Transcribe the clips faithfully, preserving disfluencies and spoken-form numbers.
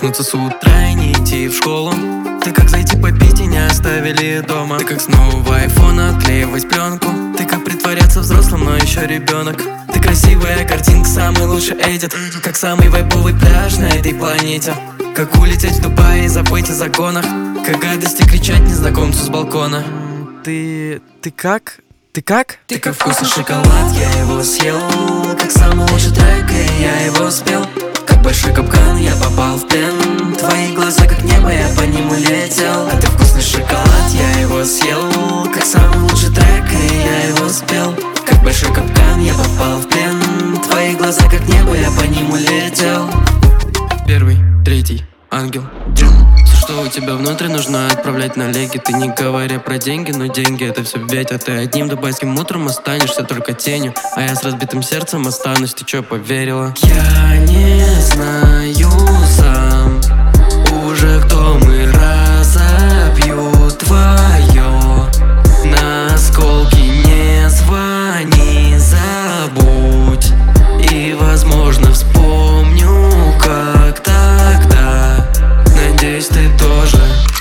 проснуться с утра и не идти в школу. Ты как зайти попить и не оставили дома. Ты как снова айфон отклеивать пленку. Ты как притворяться взрослым, но еще ребенок. Ты красивая картинка, самый лучший эдит. Как самый вайповый пляж на этой планете. Как улететь в Дубай и забыть о законах. Как гадости кричать незнакомцу с балкона. Ты... ты как? Ты как? Ты как вкусный шоколад, я его съел. Как самый лучший трек, и я его спел. Как большой капкан, я попал в плен. Твои глаза как небо, я по ним улетел. А ты вкусный шоколад, я его съел. Как самый лучший трек, и я его спел. Как большой капкан, я попал в плен. Твои глаза как небо, я по ним улетел. Первый, третий, ангел, Джон. Все, что у тебя внутри, нужно отправлять на леги. Ты не говоря про деньги, но деньги это все ветер. Ты одним дубайским утром останешься только тенью, а я с разбитым сердцем останусь. Ты чё, поверила? Я не знаю сам уже, кто мы, разобьют твое на осколки. Не звони, забудь, и возможно вспомню, как тогда. Надеюсь, ты тоже.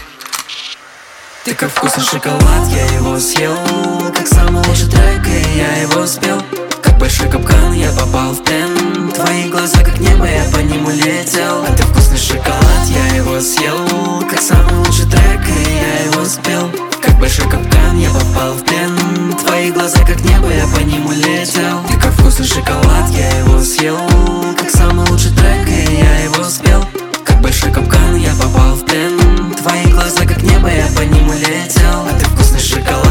Ты как вкусный шоколад, я его съел. Как самый лучший трек, и я его спел. Как большой капкан, я попал в плен. Твои глаза как небо, я по ним улетел. А ты вкусный шоколад, я его съел. Как самый лучший трек, и я его спел. Как большой капкан, я попал в плен. Твои глаза как небо, я по ним улетел. Ты как вкусный шоколад, я его съел. Как самый лучший трек, и я его спел. Как большой капкан, я попал в плен. Твои глаза как небо, я по ним улетел. А ты вкусный шоколад.